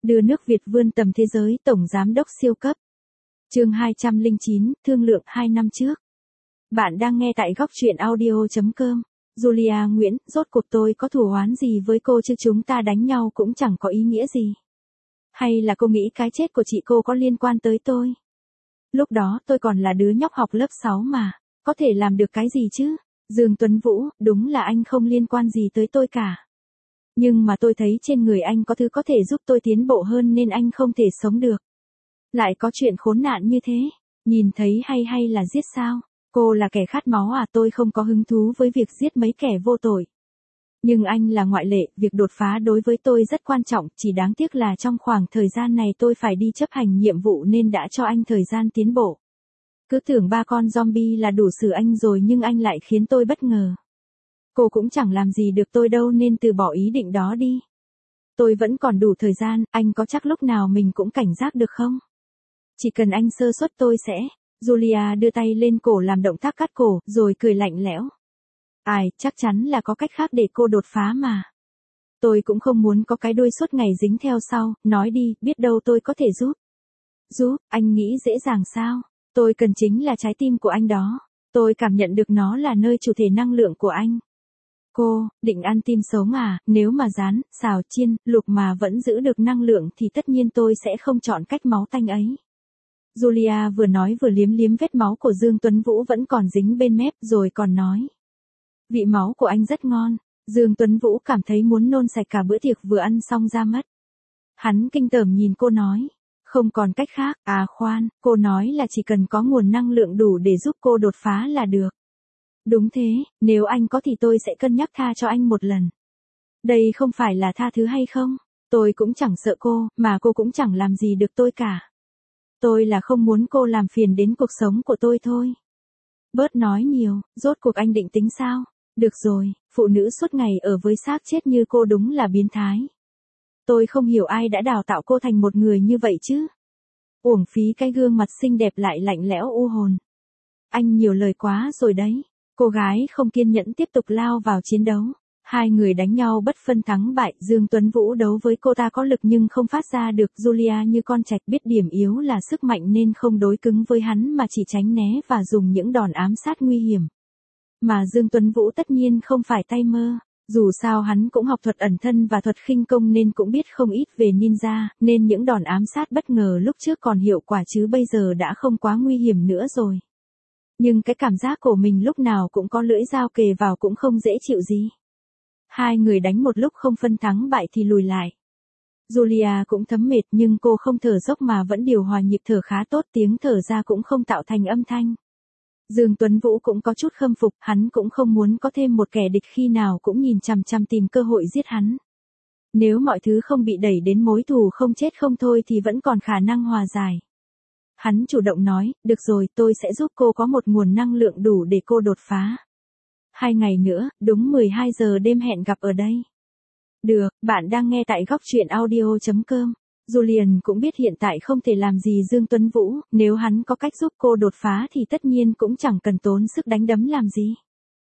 Đưa nước Việt vươn tầm thế giới, Tổng Giám đốc siêu cấp. Chương 209, thương lượng 2 năm trước. Bạn đang nghe tại góc truyện audio.com. Julia Nguyễn, rốt cuộc tôi có thù oán gì với cô chứ, chúng ta đánh nhau cũng chẳng có ý nghĩa gì. Hay là cô nghĩ cái chết của chị cô có liên quan tới tôi? Lúc đó tôi còn là đứa nhóc học lớp 6 mà, có thể làm được cái gì chứ? Dương Tuấn Vũ, đúng là anh không liên quan gì tới tôi cả. Nhưng mà tôi thấy trên người anh có thứ có thể giúp tôi tiến bộ hơn nên anh không thể sống được. Lại có chuyện khốn nạn như thế, nhìn thấy hay là giết sao? Cô là kẻ khát máu à? Tôi không có hứng thú với việc giết mấy kẻ vô tội. Nhưng anh là ngoại lệ, việc đột phá đối với tôi rất quan trọng, chỉ đáng tiếc là trong khoảng thời gian này tôi phải đi chấp hành nhiệm vụ nên đã cho anh thời gian tiến bộ. Cứ tưởng 3 con zombie là đủ xử anh rồi nhưng anh lại khiến tôi bất ngờ. Cô cũng chẳng làm gì được tôi đâu nên từ bỏ ý định đó đi. Tôi vẫn còn đủ thời gian, anh có chắc lúc nào mình cũng cảnh giác được không? Chỉ cần anh sơ suất tôi sẽ... Julia đưa tay lên cổ làm động tác cắt cổ, rồi cười lạnh lẽo. Ai, chắc chắn là có cách khác để cô đột phá mà. Tôi cũng không muốn có cái đuôi suốt ngày dính theo sau, nói đi, biết đâu tôi có thể giúp. Giúp, anh nghĩ dễ dàng sao? Tôi cần chính là trái tim của anh đó. Tôi cảm nhận được nó là nơi chủ thể năng lượng của anh. Cô, định ăn tim sống à? Nếu mà rán, xào, chiên, luộc mà vẫn giữ được năng lượng thì tất nhiên tôi sẽ không chọn cách máu tanh ấy. Julia vừa nói vừa liếm liếm vết máu của Dương Tuấn Vũ vẫn còn dính bên mép rồi còn nói. Vị máu của anh rất ngon. Dương Tuấn Vũ cảm thấy muốn nôn sạch cả bữa tiệc vừa ăn xong ra mất. Hắn kinh tởm nhìn cô nói. Không còn cách khác, à khoan, cô nói là chỉ cần có nguồn năng lượng đủ để giúp cô đột phá là được. Đúng thế, nếu anh có thì tôi sẽ cân nhắc tha cho anh một lần. Đây không phải là tha thứ hay không? Tôi cũng chẳng sợ cô, mà cô cũng chẳng làm gì được tôi cả. Tôi là không muốn cô làm phiền đến cuộc sống của tôi thôi. Bớt nói nhiều, rốt cuộc anh định tính sao? Được rồi, phụ nữ suốt ngày ở với xác chết như cô đúng là biến thái. Tôi không hiểu ai đã đào tạo cô thành một người như vậy chứ. Uổng phí cái gương mặt xinh đẹp lại lạnh lẽo u hồn. Anh nhiều lời quá rồi đấy. Cô gái không kiên nhẫn tiếp tục lao vào chiến đấu. Hai người đánh nhau bất phân thắng bại. Dương Tuấn Vũ đấu với cô ta có lực nhưng không phát ra được. Julia như con trạch biết điểm yếu là sức mạnh nên không đối cứng với hắn mà chỉ tránh né và dùng những đòn ám sát nguy hiểm. Mà Dương Tuấn Vũ tất nhiên không phải tay mơ. Dù sao hắn cũng học thuật ẩn thân và thuật khinh công nên cũng biết không ít về ninja, nên những đòn ám sát bất ngờ lúc trước còn hiệu quả chứ bây giờ đã không quá nguy hiểm nữa rồi. Nhưng cái cảm giác của mình lúc nào cũng có lưỡi dao kề vào cũng không dễ chịu gì. Hai người đánh một lúc không phân thắng bại thì lùi lại. Julia cũng thấm mệt nhưng cô không thở dốc mà vẫn điều hòa nhịp thở khá tốt, tiếng thở ra cũng không tạo thành âm thanh. Dương Tuấn Vũ cũng có chút khâm phục, hắn cũng không muốn có thêm một kẻ địch khi nào cũng nhìn chằm chằm tìm cơ hội giết hắn. Nếu mọi thứ không bị đẩy đến mối thù không chết không thôi thì vẫn còn khả năng hòa giải. Hắn chủ động nói, được rồi, tôi sẽ giúp cô có một nguồn năng lượng đủ để cô đột phá. 2 ngày nữa, đúng 12 giờ đêm hẹn gặp ở đây. Được, bạn đang nghe tại góc truyện audio.com. Julian cũng biết hiện tại không thể làm gì Dương Tuấn Vũ, nếu hắn có cách giúp cô đột phá thì tất nhiên cũng chẳng cần tốn sức đánh đấm làm gì.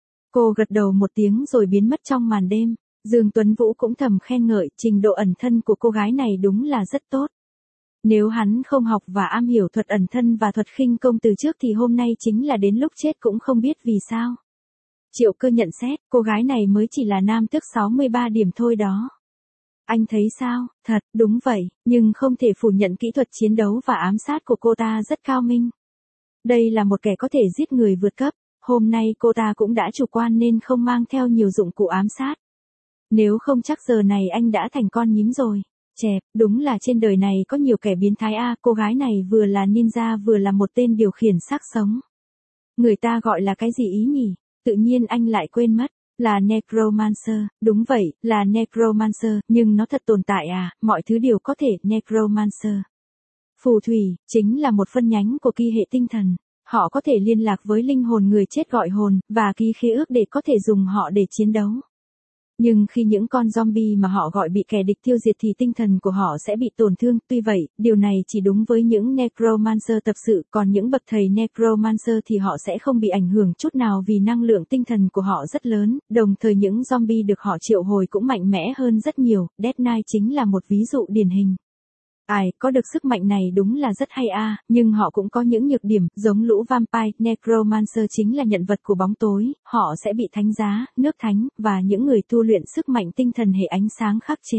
Cô gật đầu một tiếng rồi biến mất trong màn đêm. Dương Tuấn Vũ cũng thầm khen ngợi trình độ ẩn thân của cô gái này đúng là rất tốt. Nếu hắn không học và am hiểu thuật ẩn thân và thuật khinh công từ trước thì hôm nay chính là đến lúc chết cũng không biết vì sao. Triệu Cơ nhận xét, cô gái này mới chỉ là nam tước 63 điểm thôi đó. Anh thấy sao? Thật, đúng vậy, nhưng không thể phủ nhận kỹ thuật chiến đấu và ám sát của cô ta rất cao minh. Đây là một kẻ có thể giết người vượt cấp, hôm nay cô ta cũng đã chủ quan nên không mang theo nhiều dụng cụ ám sát. Nếu không chắc giờ này anh đã thành con nhím rồi. Chẹp, đúng là trên đời này có nhiều kẻ biến thái a, cô gái này vừa là ninja vừa là một tên điều khiển xác sống. Người ta gọi là cái gì ý nhỉ? Tự nhiên anh lại quên mất. Là necromancer, đúng vậy, là necromancer, nhưng nó thật tồn tại à, mọi thứ đều có thể, necromancer. Phù thủy, chính là một phân nhánh của kỳ hệ tinh thần. Họ có thể liên lạc với linh hồn người chết gọi hồn, và ký khế ước để có thể dùng họ để chiến đấu. Nhưng khi những con zombie mà họ gọi bị kẻ địch tiêu diệt thì tinh thần của họ sẽ bị tổn thương, tuy vậy, điều này chỉ đúng với những necromancer tập sự, còn những bậc thầy necromancer thì họ sẽ không bị ảnh hưởng chút nào vì năng lượng tinh thần của họ rất lớn, đồng thời những zombie được họ triệu hồi cũng mạnh mẽ hơn rất nhiều, Death Knight chính là một ví dụ điển hình. Ai, có được sức mạnh này đúng là rất hay a, nhưng họ cũng có những nhược điểm, giống lũ vampire, necromancer chính là nhận vật của bóng tối, họ sẽ bị thánh giá, nước thánh, và những người tu luyện sức mạnh tinh thần hệ ánh sáng khắc chế.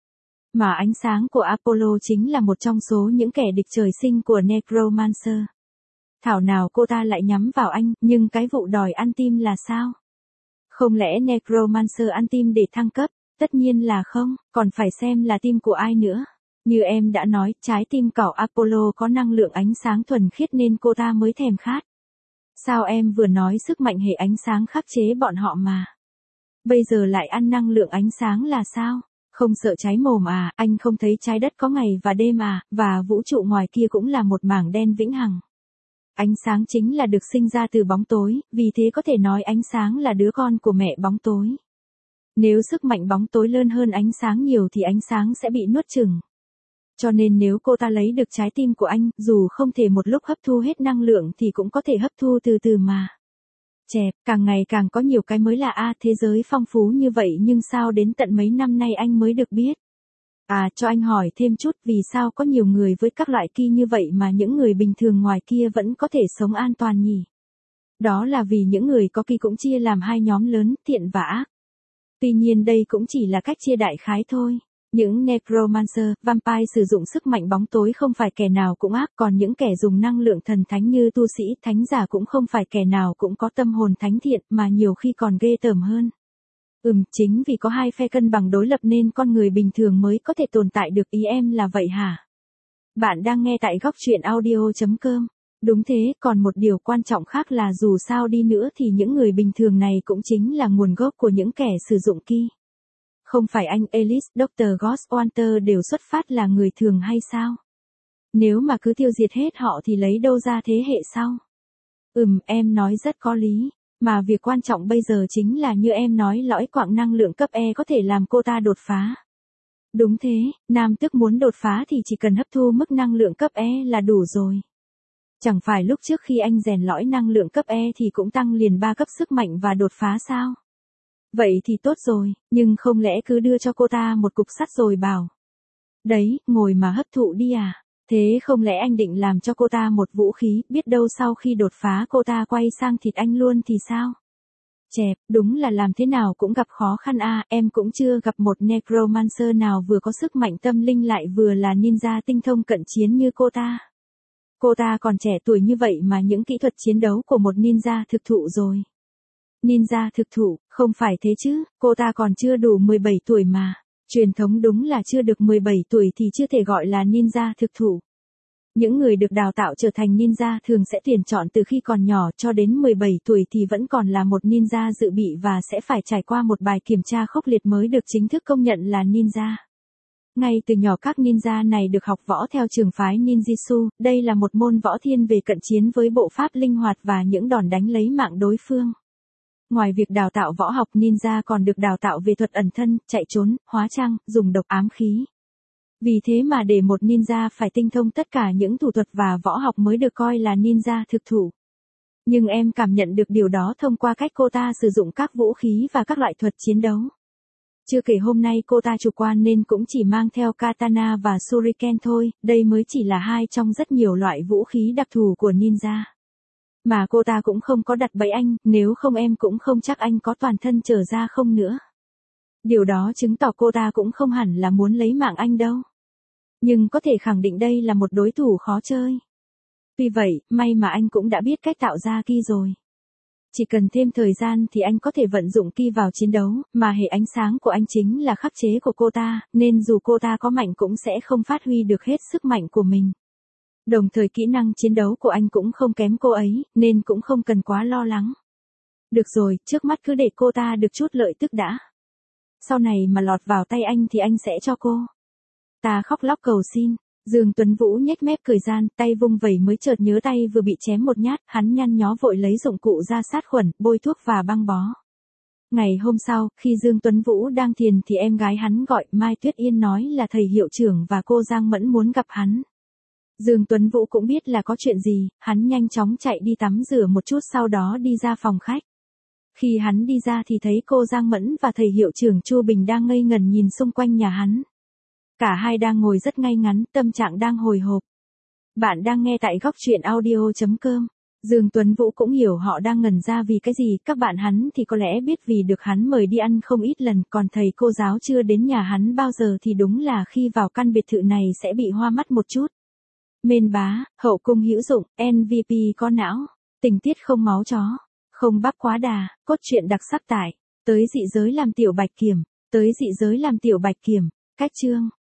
Mà ánh sáng của Apollo chính là một trong số những kẻ địch trời sinh của necromancer. Thảo nào cô ta lại nhắm vào anh, nhưng cái vụ đòi ăn tim là sao? Không lẽ necromancer ăn tim để thăng cấp? Tất nhiên là không, còn phải xem là tim của ai nữa. Như em đã nói, trái tim cẩu Apollo có năng lượng ánh sáng thuần khiết nên cô ta mới thèm khát. Sao em vừa nói sức mạnh hệ ánh sáng khắc chế bọn họ mà? Bây giờ lại ăn năng lượng ánh sáng là sao? Không sợ cháy mồm à, anh không thấy trái đất có ngày và đêm à, và vũ trụ ngoài kia cũng là một mảng đen vĩnh hằng. Ánh sáng chính là được sinh ra từ bóng tối, vì thế có thể nói ánh sáng là đứa con của mẹ bóng tối. Nếu sức mạnh bóng tối lớn hơn ánh sáng nhiều thì ánh sáng sẽ bị nuốt chửng. Cho nên nếu cô ta lấy được trái tim của anh, dù không thể một lúc hấp thu hết năng lượng thì cũng có thể hấp thu từ từ mà. Chẹp, càng ngày càng có nhiều cái mới lạ a, thế giới phong phú như vậy nhưng sao đến tận mấy năm nay anh mới được biết. À, cho anh hỏi thêm chút, vì sao có nhiều người với các loại ki như vậy mà những người bình thường ngoài kia vẫn có thể sống an toàn nhỉ? Đó là vì những người có ki cũng chia làm hai nhóm lớn, thiện và ác. Tuy nhiên đây cũng chỉ là cách chia đại khái thôi. Những necromancer, vampire sử dụng sức mạnh bóng tối không phải kẻ nào cũng ác, còn những kẻ dùng năng lượng thần thánh như tu sĩ, thánh giả cũng không phải kẻ nào cũng có tâm hồn thánh thiện, mà nhiều khi còn ghê tởm hơn. Chính vì có hai phe cân bằng đối lập nên con người bình thường mới có thể tồn tại được, ý em là vậy hả? Bạn đang nghe tại góc truyện audio.com. Đúng thế, còn một điều quan trọng khác là dù sao đi nữa thì những người bình thường này cũng chính là nguồn gốc của những kẻ sử dụng ki. Không phải anh Ellis, Dr. Ghostwalter đều xuất phát là người thường hay sao? Nếu mà cứ tiêu diệt hết họ thì lấy đâu ra thế hệ sau? Em nói rất có lý. Mà việc quan trọng bây giờ chính là như em nói, lõi quặng năng lượng cấp E có thể làm cô ta đột phá. Đúng thế, nam tước muốn đột phá thì chỉ cần hấp thu mức năng lượng cấp E là đủ rồi. Chẳng phải lúc trước khi anh rèn lõi năng lượng cấp E thì cũng tăng liền 3 cấp sức mạnh và đột phá sao? Vậy thì tốt rồi, nhưng không lẽ cứ đưa cho cô ta một cục sắt rồi bảo. Đấy, ngồi mà hấp thụ đi à? Thế không lẽ anh định làm cho cô ta một vũ khí, biết đâu sau khi đột phá cô ta quay sang thịt anh luôn thì sao? Chẹp, đúng là làm thế nào cũng gặp khó khăn a, em cũng chưa gặp một necromancer nào vừa có sức mạnh tâm linh lại vừa là ninja tinh thông cận chiến như cô ta. Cô ta còn trẻ tuổi như vậy mà những kỹ thuật chiến đấu của một ninja thực thụ rồi. Ninja thực thụ, không phải thế chứ, cô ta còn chưa đủ 17 tuổi mà. Truyền thống đúng là chưa được 17 tuổi thì chưa thể gọi là ninja thực thụ. Những người được đào tạo trở thành ninja thường sẽ tuyển chọn từ khi còn nhỏ, cho đến 17 tuổi thì vẫn còn là một ninja dự bị và sẽ phải trải qua một bài kiểm tra khốc liệt mới được chính thức công nhận là ninja. Ngay từ nhỏ các ninja này được học võ theo trường phái ninjutsu, đây là một môn võ thiên về cận chiến với bộ pháp linh hoạt và những đòn đánh lấy mạng đối phương. Ngoài việc đào tạo võ học, ninja còn được đào tạo về thuật ẩn thân, chạy trốn, hóa trang, dùng độc ám khí. Vì thế mà để một ninja phải tinh thông tất cả những thủ thuật và võ học mới được coi là ninja thực thụ. Nhưng em cảm nhận được điều đó thông qua cách cô ta sử dụng các vũ khí và các loại thuật chiến đấu. Chưa kể hôm nay cô ta chủ quan nên cũng chỉ mang theo katana và shuriken thôi, đây mới chỉ là hai trong rất nhiều loại vũ khí đặc thù của ninja. Mà cô ta cũng không có đặt bẫy anh, nếu không em cũng không chắc anh có toàn thân trở ra không nữa. Điều đó chứng tỏ cô ta cũng không hẳn là muốn lấy mạng anh đâu. Nhưng có thể khẳng định đây là một đối thủ khó chơi. Tuy vậy, may mà anh cũng đã biết cách tạo ra ki rồi. Chỉ cần thêm thời gian thì anh có thể vận dụng ki vào chiến đấu, mà hệ ánh sáng của anh chính là khắc chế của cô ta, nên dù cô ta có mạnh cũng sẽ không phát huy được hết sức mạnh của mình. Đồng thời kỹ năng chiến đấu của anh cũng không kém cô ấy, nên cũng không cần quá lo lắng. Được rồi, trước mắt cứ để cô ta được chút lợi tức đã. Sau này mà lọt vào tay anh thì anh sẽ cho cô. Ta khóc lóc cầu xin. Dương Tuấn Vũ nhếch mép cười gian, tay vung vẩy mới chợt nhớ tay vừa bị chém một nhát, hắn nhăn nhó vội lấy dụng cụ ra sát khuẩn, bôi thuốc và băng bó. Ngày hôm sau, khi Dương Tuấn Vũ đang thiền thì em gái hắn gọi, Mai Tuyết Yên nói là thầy hiệu trưởng và cô Giang Mẫn muốn gặp hắn. Dương Tuấn Vũ cũng biết là có chuyện gì, hắn nhanh chóng chạy đi tắm rửa một chút sau đó đi ra phòng khách. Khi hắn đi ra thì thấy cô Giang Mẫn và thầy hiệu trưởng Chu Bình đang ngây ngẩn nhìn xung quanh nhà hắn. Cả hai đang ngồi rất ngay ngắn, tâm trạng đang hồi hộp. Bạn đang nghe tại góc truyện audio.com. Dương Tuấn Vũ cũng hiểu họ đang ngẩn ra vì cái gì, các bạn hắn thì có lẽ biết vì được hắn mời đi ăn không ít lần, còn thầy cô giáo chưa đến nhà hắn bao giờ thì đúng là khi vào căn biệt thự này sẽ bị hoa mắt một chút. Mên bá, hậu cung hữu dụng, MVP có não, tình tiết không máu chó, không bắp quá đà, cốt truyện đặc sắc tại, tới dị giới làm tiểu bạch kiểm, tới dị giới làm tiểu bạch kiểm, cách chương.